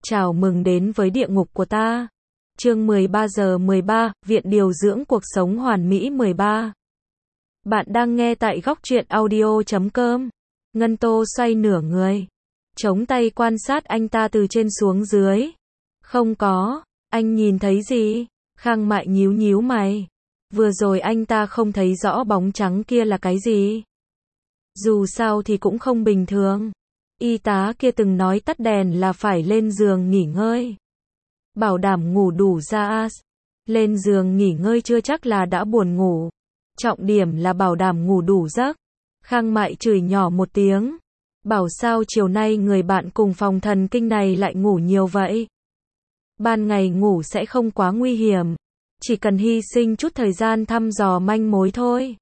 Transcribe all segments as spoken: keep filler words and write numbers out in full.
Chào mừng đến với địa ngục của ta. Chương mười ba giờ mười ba, Viện điều dưỡng cuộc sống hoàn mỹ mười ba. Bạn đang nghe tại góc truyện audio chấm com. Ngân Tô xoay nửa người, chống tay quan sát anh ta từ trên xuống dưới. Không có, anh nhìn thấy gì? Khang Mại nhíu nhíu mày. Vừa rồi anh ta không thấy rõ bóng trắng kia là cái gì. Dù sao thì cũng không bình thường. Y tá kia từng nói tắt đèn là phải lên giường nghỉ ngơi. Bảo đảm ngủ đủ ra. Lên giường nghỉ ngơi chưa chắc là đã buồn ngủ. Trọng điểm là bảo đảm ngủ đủ giấc. Khang Mại chửi nhỏ một tiếng. Bảo sao chiều nay người bạn cùng phòng thần kinh này lại ngủ nhiều vậy. Ban ngày ngủ sẽ không quá nguy hiểm. Chỉ cần hy sinh chút thời gian thăm dò manh mối thôi.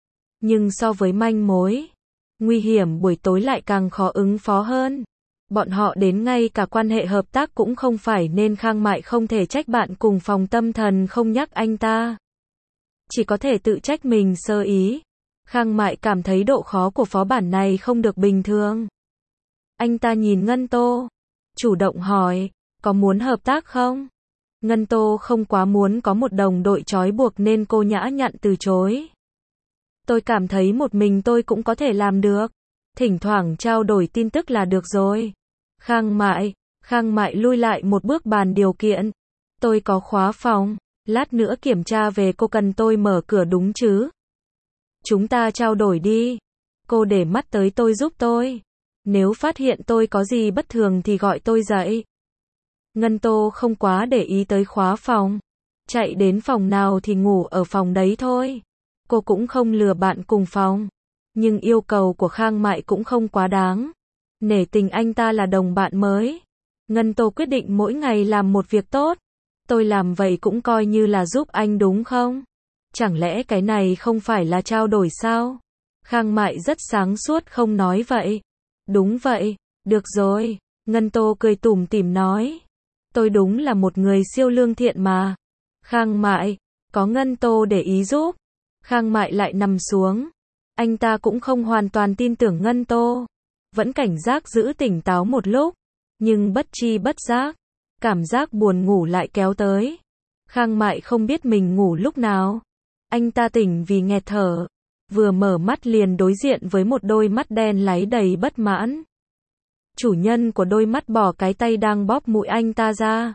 Nhưng so với manh mối, nguy hiểm buổi tối lại càng khó ứng phó hơn. Bọn họ đến ngay cả quan hệ hợp tác cũng không phải nên Khang Mại không thể trách bạn cùng phòng tâm thần không nhắc anh ta. Chỉ có thể tự trách mình sơ ý. Khang Mại cảm thấy độ khó của phó bản này không được bình thường. Anh ta nhìn Ngân Tô, chủ động hỏi, có muốn hợp tác không? Ngân Tô không quá muốn có một đồng đội trói buộc nên cô nhã nhặn từ chối. Tôi cảm thấy một mình tôi cũng có thể làm được. Thỉnh thoảng trao đổi tin tức là được rồi. Khang Mại, Khang Mại lui lại một bước bàn điều kiện. Tôi có khóa phòng, lát nữa kiểm tra về cô cần tôi mở cửa đúng chứ? Chúng ta trao đổi đi. Cô để mắt tới tôi giúp tôi. Nếu phát hiện tôi có gì bất thường thì gọi tôi dậy. Ngân Tô không quá để ý tới khóa phòng. Chạy đến phòng nào thì ngủ ở phòng đấy thôi. Cô cũng không lừa bạn cùng phòng. Nhưng yêu cầu của Khang Mại cũng không quá đáng. Nể tình anh ta là đồng bạn mới. Ngân Tô quyết định mỗi ngày làm một việc tốt. Tôi làm vậy cũng coi như là giúp anh đúng không? Chẳng lẽ cái này không phải là trao đổi sao? Khang Mại rất sáng suốt không nói vậy. Đúng vậy, được rồi. Ngân Tô cười tủm tỉm nói. Tôi đúng là một người siêu lương thiện mà. Khang Mại, có Ngân Tô để ý giúp. Khang Mại lại nằm xuống. Anh ta cũng không hoàn toàn tin tưởng Ngân Tô. Vẫn cảnh giác giữ tỉnh táo một lúc. Nhưng bất chi bất giác, cảm giác buồn ngủ lại kéo tới. Khang Mại không biết mình ngủ lúc nào. Anh ta tỉnh vì nghẹt thở. Vừa mở mắt liền đối diện với một đôi mắt đen láy đầy bất mãn. Chủ nhân của đôi mắt bỏ cái tay đang bóp mũi anh ta ra.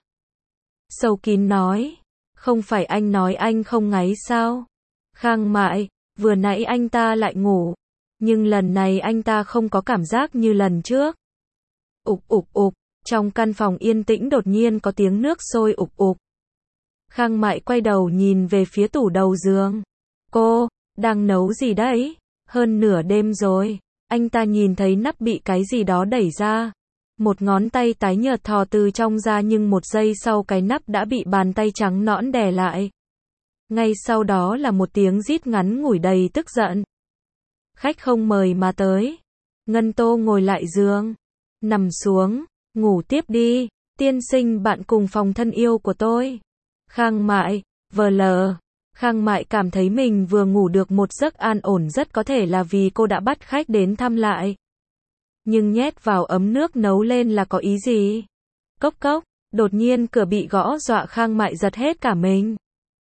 Sâu kín nói. Không phải anh nói anh không ngáy sao? Khang Mại, vừa nãy anh ta lại ngủ. Nhưng lần này anh ta không có cảm giác như lần trước. Ục ục ục, trong căn phòng yên tĩnh đột nhiên có tiếng nước sôi ục ục. Khang Mại quay đầu nhìn về phía tủ đầu giường. Cô, đang nấu gì đấy? Hơn nửa đêm rồi. Anh ta nhìn thấy nắp bị cái gì đó đẩy ra. Một ngón tay tái nhợt thò từ trong ra nhưng một giây sau cái nắp đã bị bàn tay trắng nõn đè lại. Ngay sau đó là một tiếng rít ngắn ngủi đầy tức giận. Khách không mời mà tới. Ngân Tô ngồi lại giường. Nằm xuống. Ngủ tiếp đi. Tiên sinh bạn cùng phòng thân yêu của tôi. Khang Mại, vờ lờ. Khang Mại cảm thấy mình vừa ngủ được một giấc an ổn rất có thể là vì cô đã bắt khách đến thăm lại. Nhưng nhét vào ấm nước nấu lên là có ý gì? Cốc cốc, đột nhiên cửa bị gõ dọa Khang Mại giật hết cả mình.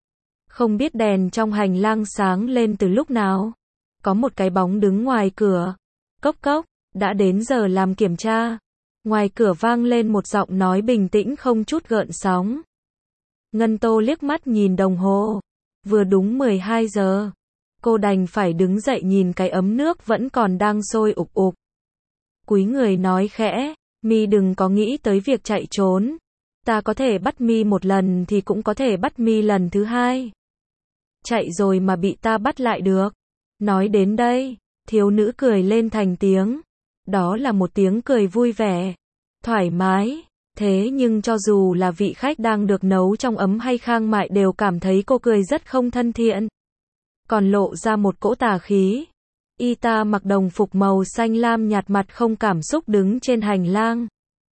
Không biết đèn trong hành lang sáng lên từ lúc nào. Có một cái bóng đứng ngoài cửa. Cốc cốc, đã đến giờ làm kiểm tra. Ngoài cửa vang lên một giọng nói bình tĩnh không chút gợn sóng. Ngân Tô liếc mắt nhìn đồng hồ. Vừa đúng mười hai giờ. Cô đành phải đứng dậy nhìn cái ấm nước vẫn còn đang sôi ục ục. Cúi người nói khẽ, mi đừng có nghĩ tới việc chạy trốn. Ta có thể bắt mi một lần thì cũng có thể bắt mi lần thứ hai. Chạy rồi mà bị ta bắt lại được. Nói đến đây, thiếu nữ cười lên thành tiếng. Đó là một tiếng cười vui vẻ, thoải mái. Thế nhưng cho dù là vị khách đang được nấu trong ấm hay Khang Mại đều cảm thấy cô cười rất không thân thiện. Còn lộ ra một cỗ tà khí. Y ta mặc đồng phục màu xanh lam nhạt mặt không cảm xúc đứng trên hành lang.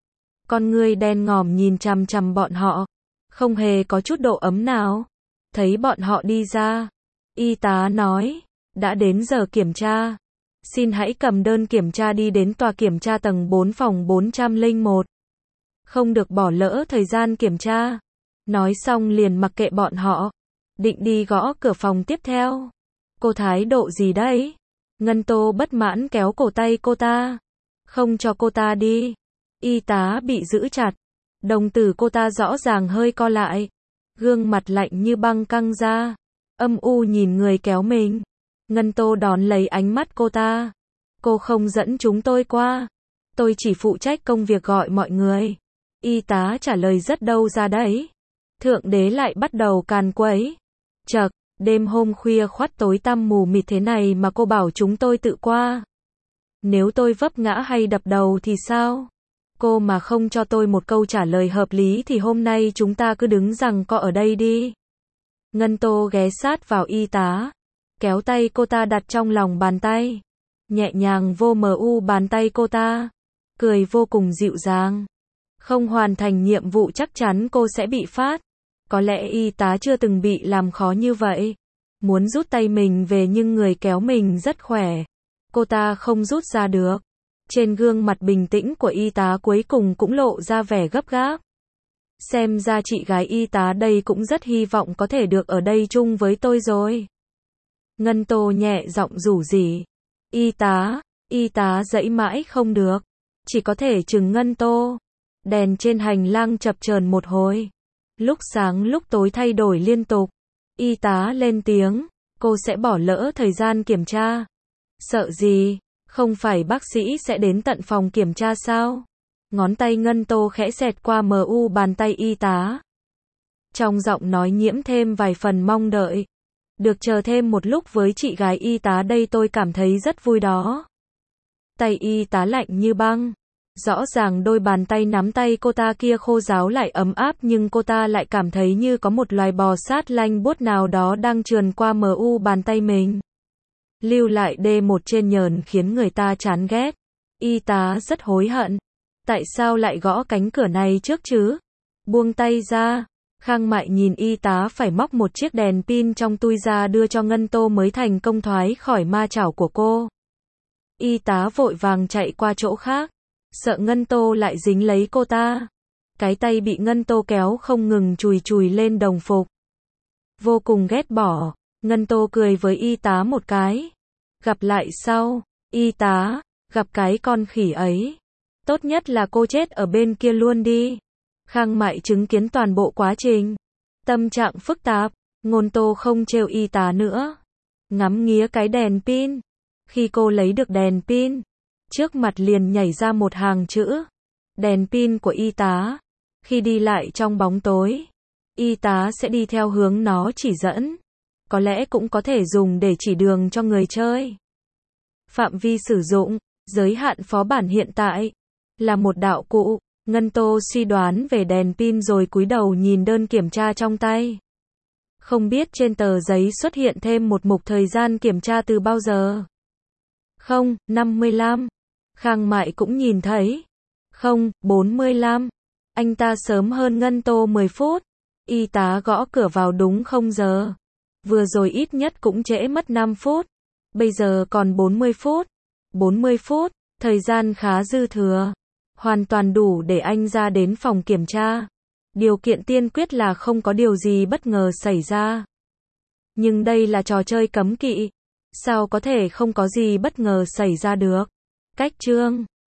Con ngươi đen ngòm nhìn chằm chằm bọn họ. Không hề có chút độ ấm nào. Thấy bọn họ đi ra. Y tá nói. Đã đến giờ kiểm tra. Xin hãy cầm đơn kiểm tra đi đến tòa kiểm tra tầng bốn phòng bốn trăm lẻ một. Không được bỏ lỡ thời gian kiểm tra. Nói xong liền mặc kệ bọn họ. Định đi gõ cửa phòng tiếp theo. Cô thái độ gì đấy? Ngân Tô bất mãn kéo cổ tay cô ta. Không cho cô ta đi. Y tá bị giữ chặt. Đồng tử cô ta rõ ràng hơi co lại. Gương mặt lạnh như băng căng ra. Âm u nhìn người kéo mình. Ngân Tô đón lấy ánh mắt cô ta. Cô không dẫn chúng tôi qua. Tôi chỉ phụ trách công việc gọi mọi người. Y tá trả lời rất đâu ra đấy. Thượng đế lại bắt đầu càn quấy. Chậc, đêm hôm khuya khoắt tối tăm mù mịt thế này mà cô bảo chúng tôi tự qua. Nếu tôi vấp ngã hay đập đầu thì sao? Cô mà không cho tôi một câu trả lời hợp lý thì hôm nay chúng ta cứ đứng giằng co ở đây đi. Ngân Tô ghé sát vào y tá. Kéo tay cô ta đặt trong lòng bàn tay. Nhẹ nhàng vô mu bàn tay cô ta. Cười vô cùng dịu dàng. Không hoàn thành nhiệm vụ chắc chắn cô sẽ bị phát. Có lẽ y tá chưa từng bị làm khó như vậy. Muốn rút tay mình về nhưng người kéo mình rất khỏe. Cô ta không rút ra được. Trên gương mặt bình tĩnh của y tá cuối cùng cũng lộ ra vẻ gấp gáp. Xem ra chị gái y tá đây cũng rất hy vọng có thể được ở đây chung với tôi rồi. Ngân Tô nhẹ giọng rủ rỉ. Y tá, y tá dãy mãi không được. Chỉ có thể chừng Ngân Tô. Đèn trên hành lang chập chờn một hồi. Lúc sáng lúc tối thay đổi liên tục. Y tá lên tiếng. Cô sẽ bỏ lỡ thời gian kiểm tra. Sợ gì? Không phải bác sĩ sẽ đến tận phòng kiểm tra sao? Ngón tay Ngân Tô khẽ xẹt qua mu bàn tay y tá. Trong giọng nói nhiễm thêm vài phần mong đợi. Được chờ thêm một lúc với chị gái y tá đây tôi cảm thấy rất vui đó. Tay y tá lạnh như băng. Rõ ràng đôi bàn tay nắm tay cô ta kia khô ráo lại ấm áp nhưng cô ta lại cảm thấy như có một loài bò sát lanh buốt nào đó đang trườn qua mu bàn tay mình. Lưu lại đê một trên nhờn khiến người ta chán ghét. Y tá rất hối hận. Tại sao lại gõ cánh cửa này trước chứ? Buông tay ra. Khang Mại nhìn y tá phải móc một chiếc đèn pin trong tui ra đưa cho Ngân Tô mới thành công thoái khỏi ma chảo của cô. Y tá vội vàng chạy qua chỗ khác. Sợ Ngân Tô lại dính lấy cô ta. Cái tay bị Ngân Tô kéo không ngừng chùi chùi lên đồng phục. Vô cùng ghét bỏ. Ngân Tô cười với y tá một cái. Gặp lại sau. Y tá, gặp cái con khỉ ấy. Tốt nhất là cô chết ở bên kia luôn đi. Khang Mại chứng kiến toàn bộ quá trình. Tâm trạng phức tạp. Ngôn Tô không trêu y tá nữa. Ngắm nghía cái đèn pin. Khi cô lấy được đèn pin, trước mặt liền nhảy ra một hàng chữ. Đèn pin của y tá. Khi đi lại trong bóng tối, y tá sẽ đi theo hướng nó chỉ dẫn. Có lẽ cũng có thể dùng để chỉ đường cho người chơi. Phạm vi sử dụng, giới hạn phó bản hiện tại, là một đạo cụ. Ngân Tô suy đoán về đèn pin rồi cúi đầu nhìn đơn kiểm tra trong tay. Không biết trên tờ giấy xuất hiện thêm một mục thời gian kiểm tra từ bao giờ. Không, năm mươi lăm. Khang Mại cũng nhìn thấy. Không, bốn mươi lăm. Anh ta sớm hơn Ngân Tô mười phút. Y tá gõ cửa vào đúng không giờ. Vừa rồi ít nhất cũng trễ mất năm phút. Bây giờ còn bốn mươi phút. bốn mươi phút, thời gian khá dư thừa. Hoàn toàn đủ để anh ra đến phòng kiểm tra. Điều kiện tiên quyết là không có điều gì bất ngờ xảy ra. Nhưng đây là trò chơi cấm kỵ. Sao có thể không có gì bất ngờ xảy ra được? Cách chương